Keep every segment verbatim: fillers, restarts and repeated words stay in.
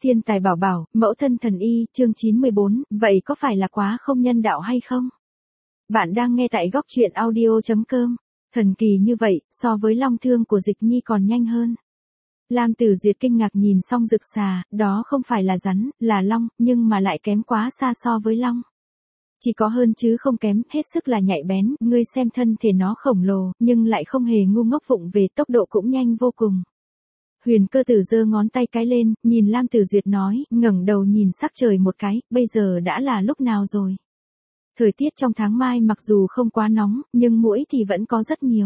Thiên tài bảo bảo, mẫu thân thần y, chương chín mươi bốn, vậy có phải là quá không nhân đạo hay không? Bạn đang nghe tại góc truyện audio chấm com. Thần kỳ như vậy, so với long thương của Dịch Nhi còn nhanh hơn. Lam Tử Duyệt kinh ngạc nhìn Song Dực Xà, đó không phải là rắn, là long, nhưng mà lại kém quá xa so với long. Chỉ có hơn chứ không kém, hết sức là nhạy bén, ngươi xem thân thể nó khổng lồ, nhưng lại không hề ngu ngốc vụng về, tốc độ cũng nhanh vô cùng. Huyền Cơ Tử giơ ngón tay cái lên, nhìn Lam Tử Duyệt nói, ngẩng đầu nhìn sắc trời một cái, bây giờ đã là lúc nào rồi? Thời tiết trong tháng mai mặc dù không quá nóng, nhưng muỗi thì vẫn có rất nhiều.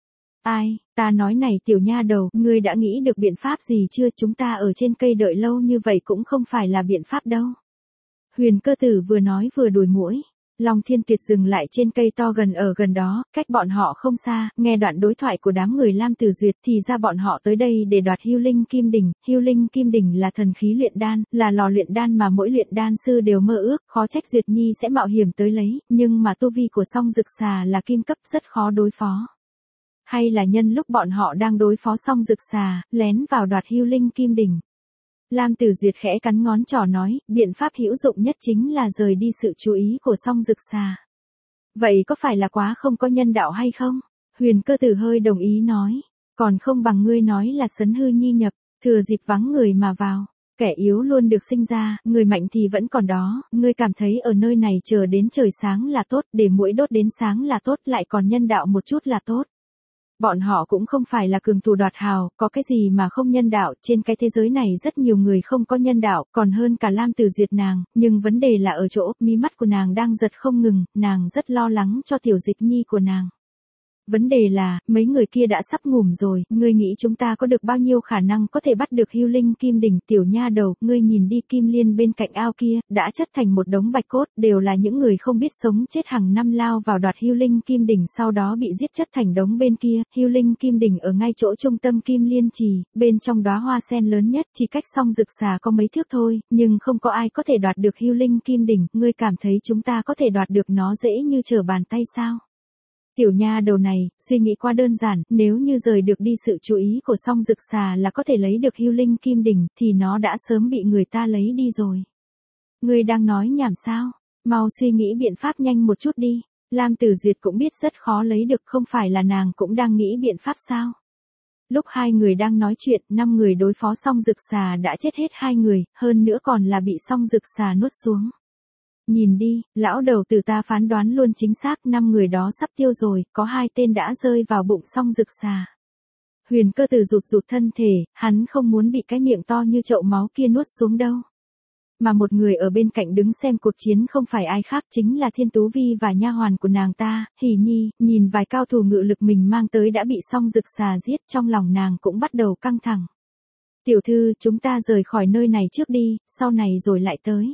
Ai, ta nói này tiểu nha đầu, ngươi đã nghĩ được biện pháp gì chưa? Chúng ta ở trên cây đợi lâu như vậy cũng không phải là biện pháp đâu. Huyền Cơ Tử vừa nói vừa đuổi muỗi. Long Thiên Tuyệt dừng lại trên cây to gần ở gần đó, cách bọn họ không xa, nghe đoạn đối thoại của đám người Lam Tử Duyệt thì ra bọn họ tới đây để đoạt Hưu Linh Kim Đỉnh. Hưu Linh Kim Đỉnh là thần khí luyện đan, là lò luyện đan mà mỗi luyện đan sư đều mơ ước, khó trách Duyệt Nhi sẽ mạo hiểm tới lấy, nhưng mà tu vi của Song Dực Xà là kim cấp rất khó đối phó. Hay là nhân lúc bọn họ đang đối phó Song Dực Xà, lén vào đoạt Hưu Linh Kim Đỉnh. Lam Tử Duyệt khẽ cắn ngón trỏ nói, biện pháp hữu dụng nhất chính là rời đi sự chú ý của Song Dực Xà. Vậy có phải là quá không có nhân đạo hay không? Huyền Cơ Tử hơi đồng ý nói, còn không bằng ngươi nói là Sấn Hư Nhi nhập, thừa dịp vắng người mà vào. Kẻ yếu luôn được sinh ra, người mạnh thì vẫn còn đó, ngươi cảm thấy ở nơi này chờ đến trời sáng là tốt, để muỗi đốt đến sáng là tốt, lại còn nhân đạo một chút là tốt. Bọn họ cũng không phải là cường thủ đoạt hào, có cái gì mà không nhân đạo, trên cái thế giới này rất nhiều người không có nhân đạo, còn hơn cả Lam Tử Duyệt nàng, nhưng vấn đề là ở chỗ, mí mắt của nàng đang giật không ngừng, nàng rất lo lắng cho tiểu Dịch Nhi của nàng. Vấn đề là, mấy người kia đã sắp ngủm rồi, ngươi nghĩ chúng ta có được bao nhiêu khả năng có thể bắt được Hưu Linh Kim Đỉnh? Tiểu nha đầu, ngươi nhìn đi, Kim Liên bên cạnh ao kia, đã chất thành một đống bạch cốt, đều là những người không biết sống chết hàng năm lao vào đoạt Hưu Linh Kim Đỉnh sau đó bị giết chất thành đống bên kia. Hưu Linh Kim Đỉnh ở ngay chỗ trung tâm Kim Liên trì, bên trong đóa hoa sen lớn nhất, chỉ cách Song Dực Xà có mấy thước thôi, nhưng không có ai có thể đoạt được Hưu Linh Kim Đỉnh, ngươi cảm thấy chúng ta có thể đoạt được nó dễ như trở bàn tay sao? Tiểu nha đầu này, suy nghĩ quá đơn giản, nếu như rời được đi sự chú ý của Song Dực Xà là có thể lấy được Hưu Linh Kim Đỉnh, thì nó đã sớm bị người ta lấy đi rồi. Ngươi đang nói nhảm sao? Mau suy nghĩ biện pháp nhanh một chút đi. Lam Tử Duyệt cũng biết rất khó lấy được, không phải là nàng cũng đang nghĩ biện pháp sao? Lúc hai người đang nói chuyện, năm người đối phó Song Dực Xà đã chết hết hai người, hơn nữa còn là bị Song Dực Xà nuốt xuống. Nhìn đi, lão đầu tử ta phán đoán luôn chính xác, năm người đó sắp tiêu rồi, có hai tên đã rơi vào bụng Song Dực Xà. Huyền Cơ Tử rụt rụt thân thể, hắn không muốn bị cái miệng to như chậu máu kia nuốt xuống đâu. Mà một người ở bên cạnh đứng xem cuộc chiến không phải ai khác, chính là Thiên Tú Vi và nha hoàn của nàng ta, Hỉ Nhi, nhìn vài cao thủ ngự lực mình mang tới đã bị Song Dực Xà giết, trong lòng nàng cũng bắt đầu căng thẳng. Tiểu thư, chúng ta rời khỏi nơi này trước đi, sau này rồi lại tới.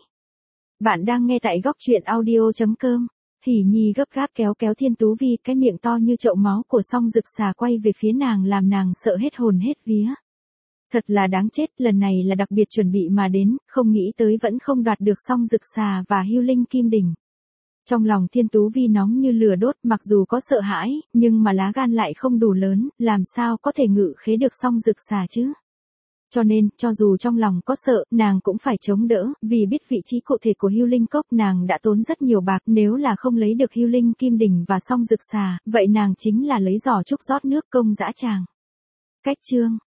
Bạn đang nghe tại góc truyện audio chấm com. Hỉ Nhi gấp gáp kéo kéo Thiên Tú Vi, cái miệng to như chậu máu của Song Dực Xà quay về phía nàng làm nàng sợ hết hồn hết vía. Thật là đáng chết, lần này là đặc biệt chuẩn bị mà đến, không nghĩ tới vẫn không đoạt được Song Dực Xà và Hưu Linh Kim Đỉnh. Trong lòng Thiên Tú Vi nóng như lửa đốt, mặc dù có sợ hãi, nhưng mà lá gan lại không đủ lớn, làm sao có thể ngự khế được Song Dực Xà chứ? Cho nên, cho dù trong lòng có sợ, nàng cũng phải chống đỡ, vì biết vị trí cụ thể của Hưu Linh Cốc, nàng đã tốn rất nhiều bạc, nếu là không lấy được Hưu Linh Kim Đỉnh và Song Dực Xà, vậy nàng chính là lấy giỏ trúc rót nước công dã tràng. Cách chương